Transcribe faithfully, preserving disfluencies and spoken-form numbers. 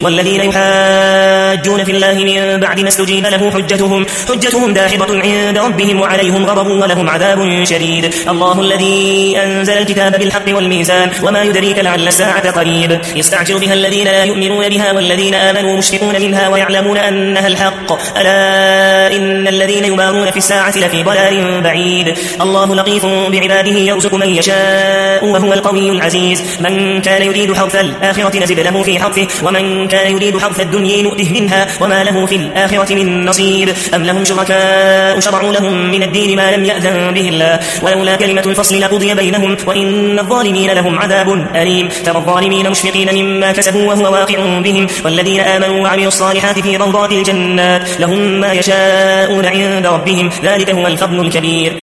والذين يحاجون في الله من بعد ما استجيب له حجتهم حجتهم داحضة عند ربهم وعليهم غضب ولهم عذاب شديد. الله الذي أنزل الكتاب بالحق والميزان وما يدريك لعل الساعة قريب يستعجل بها الذين لا يؤمنون بها والذين آمنوا مشفقون منها ويعلمون أنها الحق ألا إن الذين يمارون في الساعة لفي ضلال بعيد. الله لطيف بعباده يرزق من يشاء وهو القوي العزيز. من كان يريد حرث الآخرة نزد له في حرثه ومن كان يريد حرث الدنيا نؤته منها وما له في الآخرة من نصيب. أم لهم شركاء شرعوا لهم من الدين ما لم يأذن به الله ولولا كلمة الفصل لقضي بينهم وإن الظالمين لهم عذاب أليم. ترى الظالمين مشفقين مما كسبوا وهو واقع بهم والذين آمنوا وعملوا الصالحات في روضات الجنات لهم ما يشاءون عند ربهم ذلك هو الفضل الكبير.